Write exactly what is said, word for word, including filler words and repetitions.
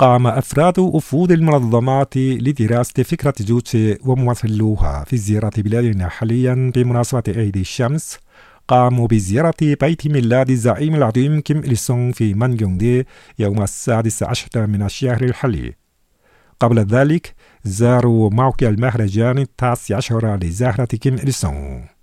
قام أفراد وفود المنظمات لدراسة فكرة جوتشي وممثلوها في زيارة بلادنا حاليا بمناسبة عيد الشمس. قاموا بزيارة بيت ميلاد الزعيم العظيم كيم إل سونغ في مانجيونغدي يوم السادس عشر من الشهر الحالي. قبل ذلك زاروا موقع المهرجان التاسع عشر لزهرة كيم إل سونغ.